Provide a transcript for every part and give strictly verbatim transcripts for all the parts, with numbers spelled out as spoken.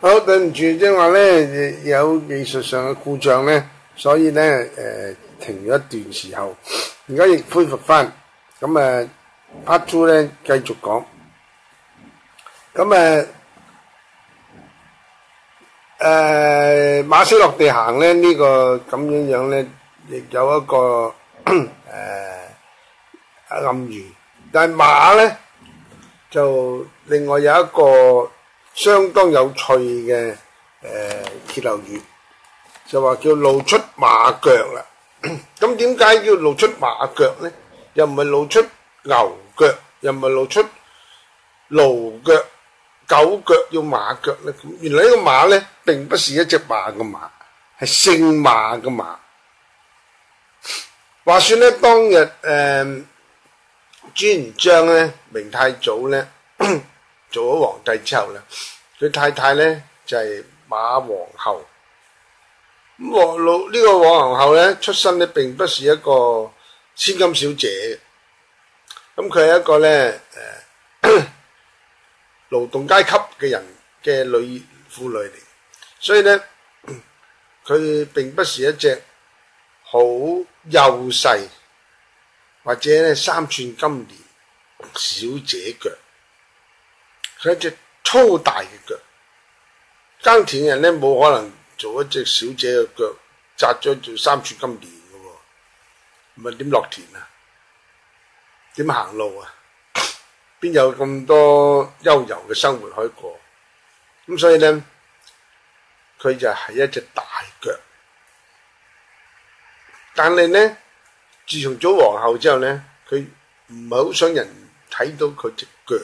好，對唔住，即係話咧有技術上嘅故障咧，所以咧誒、呃、停咗一段時候，而家亦恢復翻。咁誒 part two 咧繼續講。咁誒誒馬死落地行咧呢、呢個咁樣樣咧，亦有一個誒、呃、暗喻，但係馬咧就另外有一個相當有趣嘅誒歇後語，就話叫露出馬腳啦。咁點解叫露出馬腳咧？又唔係露出牛腳，又唔係露出驢腳、狗腳，要馬腳咧？咁原來呢個馬咧並不是一隻馬嘅馬，係姓馬嘅馬。話說咧，當日誒朱元璋咧明太祖咧做咗皇帝之後咧，佢太太咧就係、是、馬皇后。咁皇老呢個馬皇后咧出身咧並不是一個千金小姐，咁佢係一個咧誒勞動階級嘅人嘅女婦女嚟，所以咧佢並不是一隻好幼細或者咧三寸金蓮小姐腳，佢係一隻粗大嘅腳。耕田人咧冇可能做一隻小姐嘅腳紮咗做三寸金蓮嘅喎，唔係點落田啊？點行路啊？邊有咁多悠遊嘅生活可以過？咁所以咧，佢就係一隻大腳。但係咧，自從做皇后之後咧，佢唔係好想人睇到佢隻腳。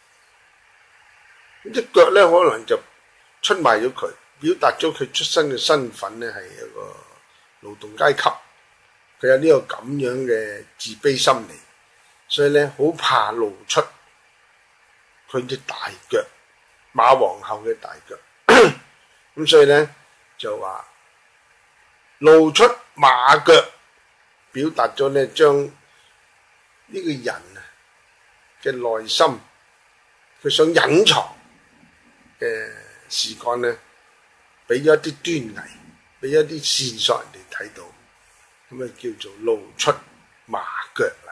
咁隻腳咧，可能就出賣咗佢，表達咗佢出身嘅身份咧係一個勞動階級，佢有呢個咁樣嘅自卑心理，所以咧好怕露出佢隻大腳，馬皇后嘅大腳。咁所以咧就話露出馬腳，表達咗咧將呢個人啊嘅內心，佢想隱藏嘅事幹咧，俾咗一啲端倪，俾咗啲線索人哋睇到，咁啊叫做露出馬腳啦。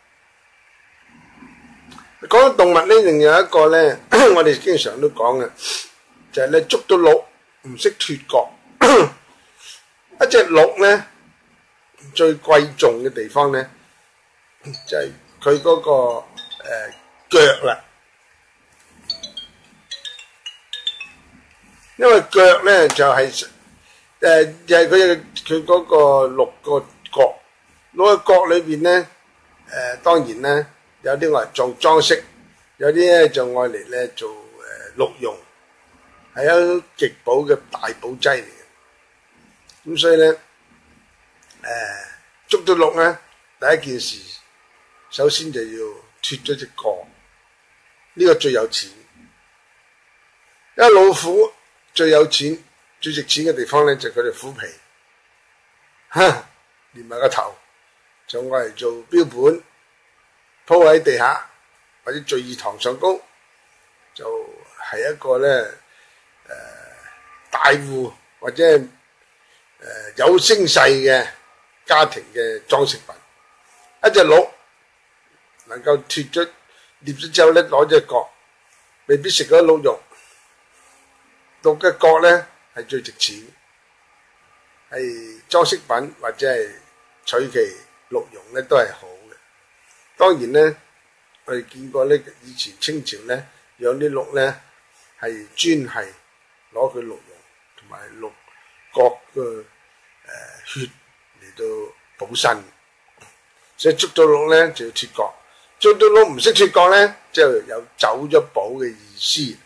講到動物咧，另有一個咧，我哋經常都講嘅，就係咧捉到鹿唔識脫角。一隻鹿咧最貴重嘅地方咧，就係佢嗰個誒腳啦。因為腳咧就係、是、誒、呃、就係佢佢嗰個鹿個角，鹿個角裏邊咧誒當然咧有啲愛嚟做裝飾，有啲咧就愛嚟咧做誒鹿茸，係一極寶嘅大寶劑嚟嘅。咁所以咧誒、呃、捉到鹿咧，第一件事首先就要脫咗隻角，呢、這個最有錢。因為老虎最有錢、最值錢嘅地方咧，就係佢哋虎皮，嚇連埋個頭，就愛嚟做標本，鋪喺地下或者聚義堂上高，就係、是、一個咧誒、呃、大戶或者係誒、呃、有聲勢嘅家庭嘅裝飾品。一隻鹿能夠脫咗獵咗之後咧，攞隻角，未必食嗰鹿肉。鹿嘅角咧係最值錢，係裝飾品或者係取其鹿茸咧都係好嘅。當然咧，我哋見過咧，以前清朝咧養啲鹿咧係專係攞佢鹿茸同埋鹿角嘅誒血嚟到補身，所以捉到鹿咧就要脫角，捉到鹿唔識脫角咧，就有走咗寶嘅意思。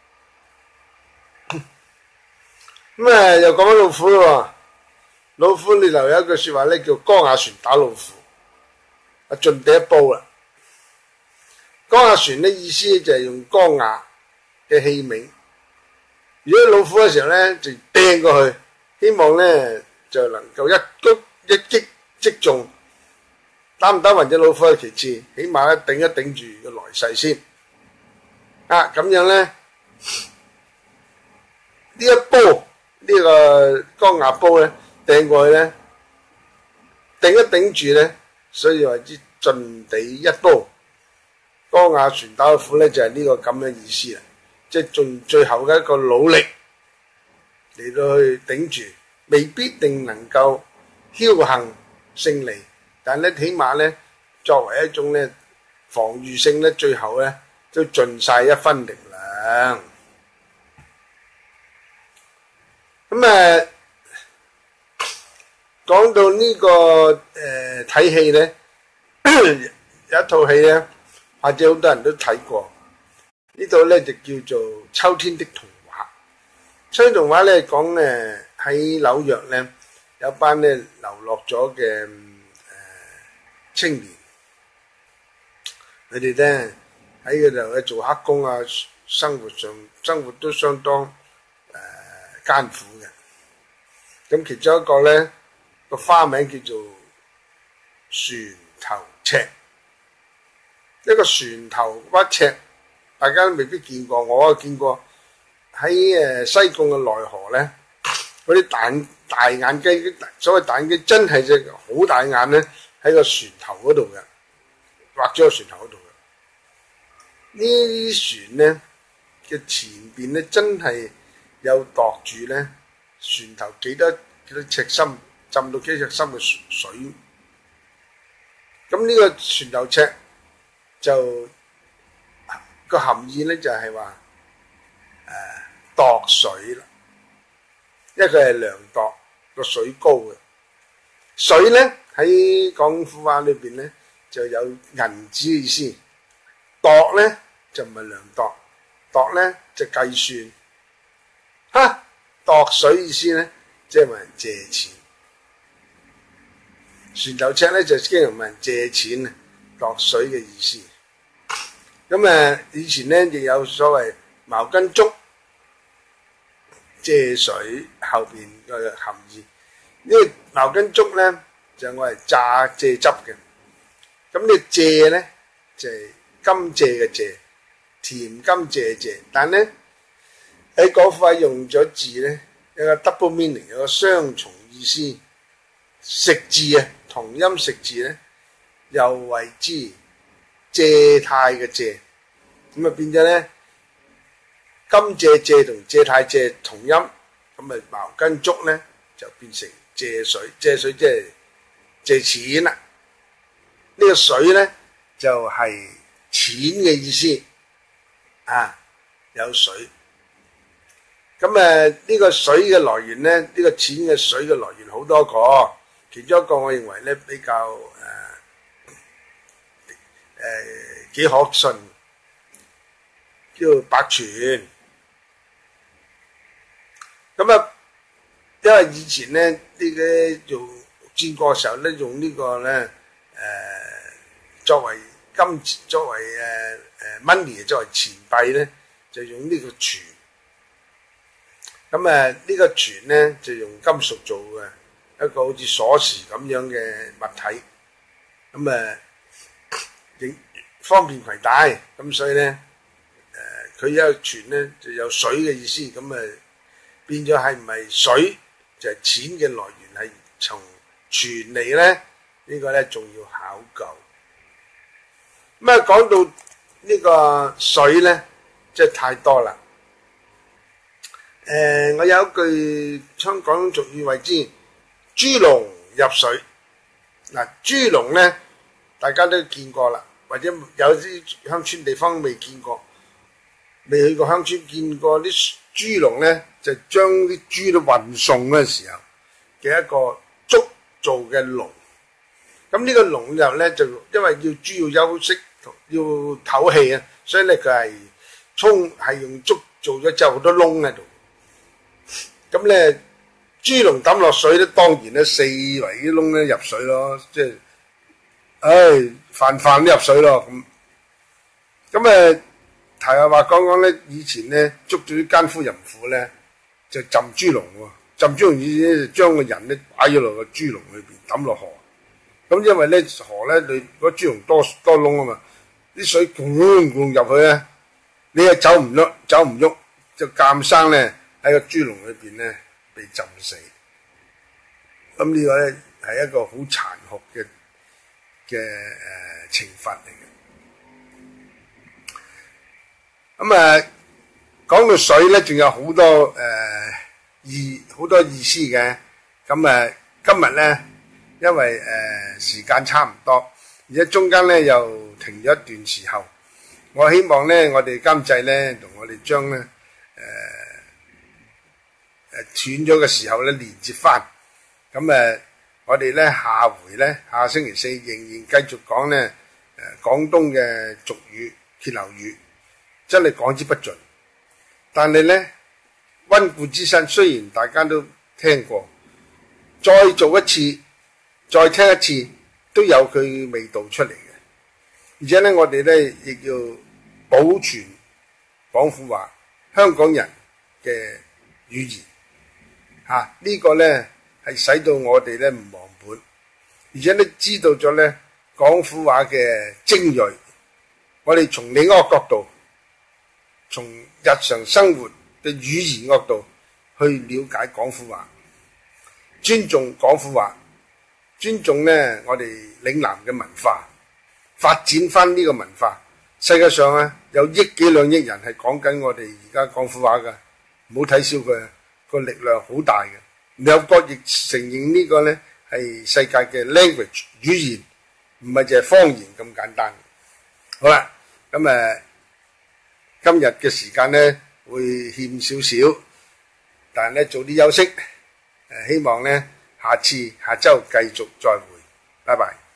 咁啊，又講翻老虎咯。老虎你留有一句說話咧，叫缸瓦船打老虎，啊盡地一煲啦。缸瓦船咧意思就係用缸瓦嘅器皿，如果老虎嘅時候咧就掟過去，希望咧就能夠一擊一擊即中。打唔打暈隻老虎係其次，起碼咧頂一頂住個來勢先。啊咁樣咧。 呢一煲呢、這個江壓煲咧掟過去咧，頂一頂住咧，所以話之盡地一煲。江壓船打虎咧就係、是、呢個咁嘅意思啦，即係盡最後嘅一個努力嚟到去頂住，未必定能夠僥倖勝利，但咧起碼咧作為一種咧防禦性咧，最後咧都盡晒一分力量。咁誒講到呢、這個誒睇戲咧，有一套戲咧，或者好多人都睇過，呢套咧就叫做《秋天的童話》。秋天童話咧講誒喺紐約咧有班咧流落咗嘅誒青年，佢哋咧喺嗰度咧做黑工啊，生活上生活都相當誒艱苦嘅。咁其中一個咧個花名叫做船頭尺，一個船頭屈尺，大家都未必見過，我都見過喺誒西貢嘅內河咧，嗰啲大大眼雞，所謂大眼雞真係隻好大眼咧，喺個船頭嗰度嘅，畫咗個船頭嗰度嘅。呢啲船咧嘅前邊咧真係有度住咧，船頭幾多幾多尺深，浸到幾尺深嘅水。咁呢個船頭尺就個含義咧就係話誒度水啦，因為佢係量度個水高嘅。水咧喺廣府話裏邊咧就有銀紙嘅意思，度咧就唔係量度，度咧就計算。哈，度水意思咧即係問人借錢，船頭尺咧就經常問人借錢啊，度水嘅意思。咁誒以前咧亦有所謂茅根竹借水後邊嘅含義。呢個茅根竹咧就我係榨蔗汁嘅，咁呢個蔗咧就係甘蔗嘅蔗，甜甘蔗蔗，但咧喺嗰塊用咗字咧有個 double meaning， 有個雙重意思。食字啊，同音食字咧又為之借貸嘅借，咁啊變咗咧甘蔗蔗同借貸借同音，咁啊茅根竹咧就變成借水，借水即係借錢啦。呢個水咧就係錢嘅意思啊，有水。咁誒呢個水嘅來源咧，呢個錢嘅水嘅來源好多個，其中一個我認為咧比較誒誒幾可信，叫白泉。咁啊，因為以前咧呢啲用戰國嘅時候咧，用呢個咧誒作為金作為誒誒 money 作為錢幣咧，就用呢個泉。咁誒呢個泉咧就用金屬做嘅一個好似鎖匙咁樣嘅物體，咁誒亦方便攜帶，咁所以咧誒佢一個泉咧就有水嘅意思，咁誒變咗係唔係水就係錢嘅來源係從泉嚟咧？呢個咧仲要考究。咁啊講到呢個水咧，即係太多啦。誒、呃，我有一句香港俗語為之豬籠入水。嗱，豬籠咧，大家都見過啦，或者有啲鄉村地方未見過，未去過鄉村見過啲豬籠咧，就將啲豬都運送嗰陣時候嘅一個竹做嘅籠。咁呢個籠入咧就因為要豬要休息，要唞氣啊，所以咧佢係沖係用竹做咗之後好多窿喺度。咁咧，豬籠抌落水咧，當然咧四圍啲窿咧入水咯，即係，唉，泛泛都入水咯。咁，咁誒，題下話講講咧，以前咧捉住啲奸夫淫婦咧，就浸豬籠喎，浸豬籠意思就將個人咧擺咗落個豬籠裏邊抌落河。咁因為咧河咧你嗰豬籠多多窿啊嘛，啲水咕咕入去咧，你又走唔喐，走唔喐，就鑑生咧。 喺個豬籠裏邊咧被浸死。咁呢個咧係一個好殘酷嘅嘅誒懲罰嚟嘅。咁啊，講到水咧，仲有好多誒、呃、意好多意思嘅。咁啊，今日咧，因為誒、呃、時間差唔多，而且中間咧又停咗一段時候，我希望咧，我哋監製咧同我哋將咧誒誒斷咗嘅時候咧連接翻。咁誒，我哋咧下回咧下星期四仍然繼續講咧誒廣東嘅俗語歇後語。真係講之不盡，但係咧溫故知新，雖然大家都聽過，再做一次，再聽一次，都有佢味道出嚟嘅。而且咧，我哋咧亦要保存廣府話，香港人嘅語言嚇，啊這個、呢個咧係使到我哋咧唔忘本，而且咧知道咗咧廣府話嘅精鋭，我哋從另一個角度。從日常生活嘅語言角度去了解廣府話，尊重廣府話，尊重咧我哋嶺南嘅文化，發展翻呢個文化。世界上啊有億幾兩億人係講緊我哋而家廣府話㗎，唔好睇小佢，個力量好大嘅。聯合國亦承認呢個咧係世界嘅 language 語言，唔係淨係方言咁簡單。好啦，咁誒。今日嘅時間咧會欠少少，但係咧早啲休息。誒，希望咧下次下週繼續再會，拜拜。